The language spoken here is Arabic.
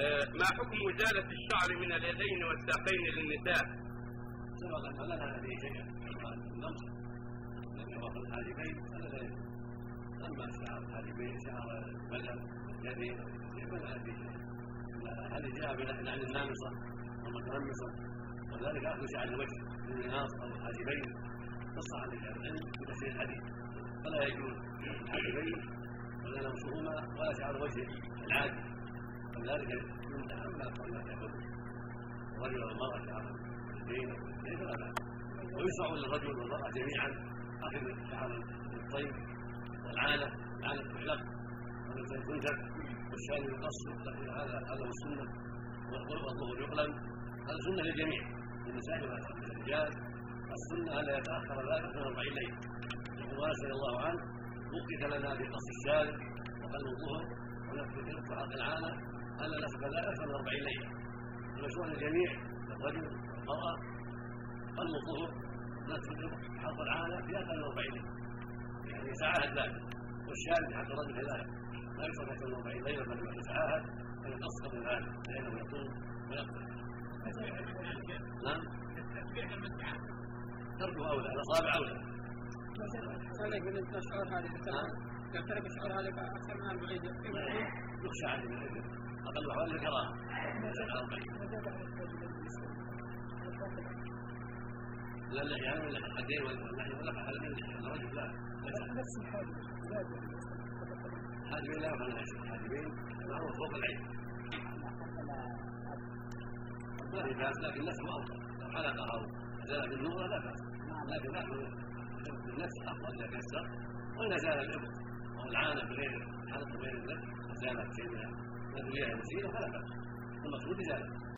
ما حكم إزالة الشعر من اليدين والساقين للنساء؟ سبق أن لنا هذه شيئا النمص الذي هو في الحاجبين هذا لا يجوز. أما شعر الحاجبين شعر البدن اليدين فلا هذه شيء. هذه جاء بنحن عن النامصة والمتنمصة وذلك أخذ شعر الوجه من الناص أو الحاجبين نص عليه العلم بتفسير الحديث فلا يجوز الحاجبين ولا لمسهما ولا شعر الوجه العادي ولذلك يمنع عما قبل يقول الرجل والمرأة شعر اليدين فلا بأس ويشرع للرجل والمرأة جميعا أخذ شعر الطيب والعانة العانة تحلق وتنتج والشان يقص هذا هو السنة والظهر يقلم هذا سنة للجميع للنساء والرجال السنة ألا يتأخر ذلك أكثر من 40 ليلة يقول أنس رضي الله عنه وقت لنا بقص الشارب وقلم الظهر ونفخ الجلد وحلق العانة ألا نفخ ذلك أكثر من 40 ليلة المشروع للجميع للرجل والمرأة قلم الظهر نفخ الجلد وحلق العانة في أقل من 40 ليلة يعني يتعاهد ذلك والشارب حتى الرجل كذلك لا يصل أكثر من 40 ليلة بل يتعاهد فيقص قبل ذلك لأنه يطول ويقطع. نعم تركه أولى الأصابع أولى. سألك بالنسبة للشعور هذه لو ترك الشعور هذه أكثر من 40 يخشى عليه من الإثم أقل حوالي الكراهة لا اللحية من الحدين واللحية ولا أحد من اللحية الرجل لا نفس الحاجب الحاجبين لا يفعل هذا الحاجبين معروف فوق العين ما في بأس لكن النفس أفضل لو حلقها أو زال بالنور لا بأس لكن نحن النفس أفضل إذا كسر وإن زال الإبط أو العانة بغير حلق بغير النفس زالت شيء من الدنيا المسيرة فلا بأس المقصود زالت.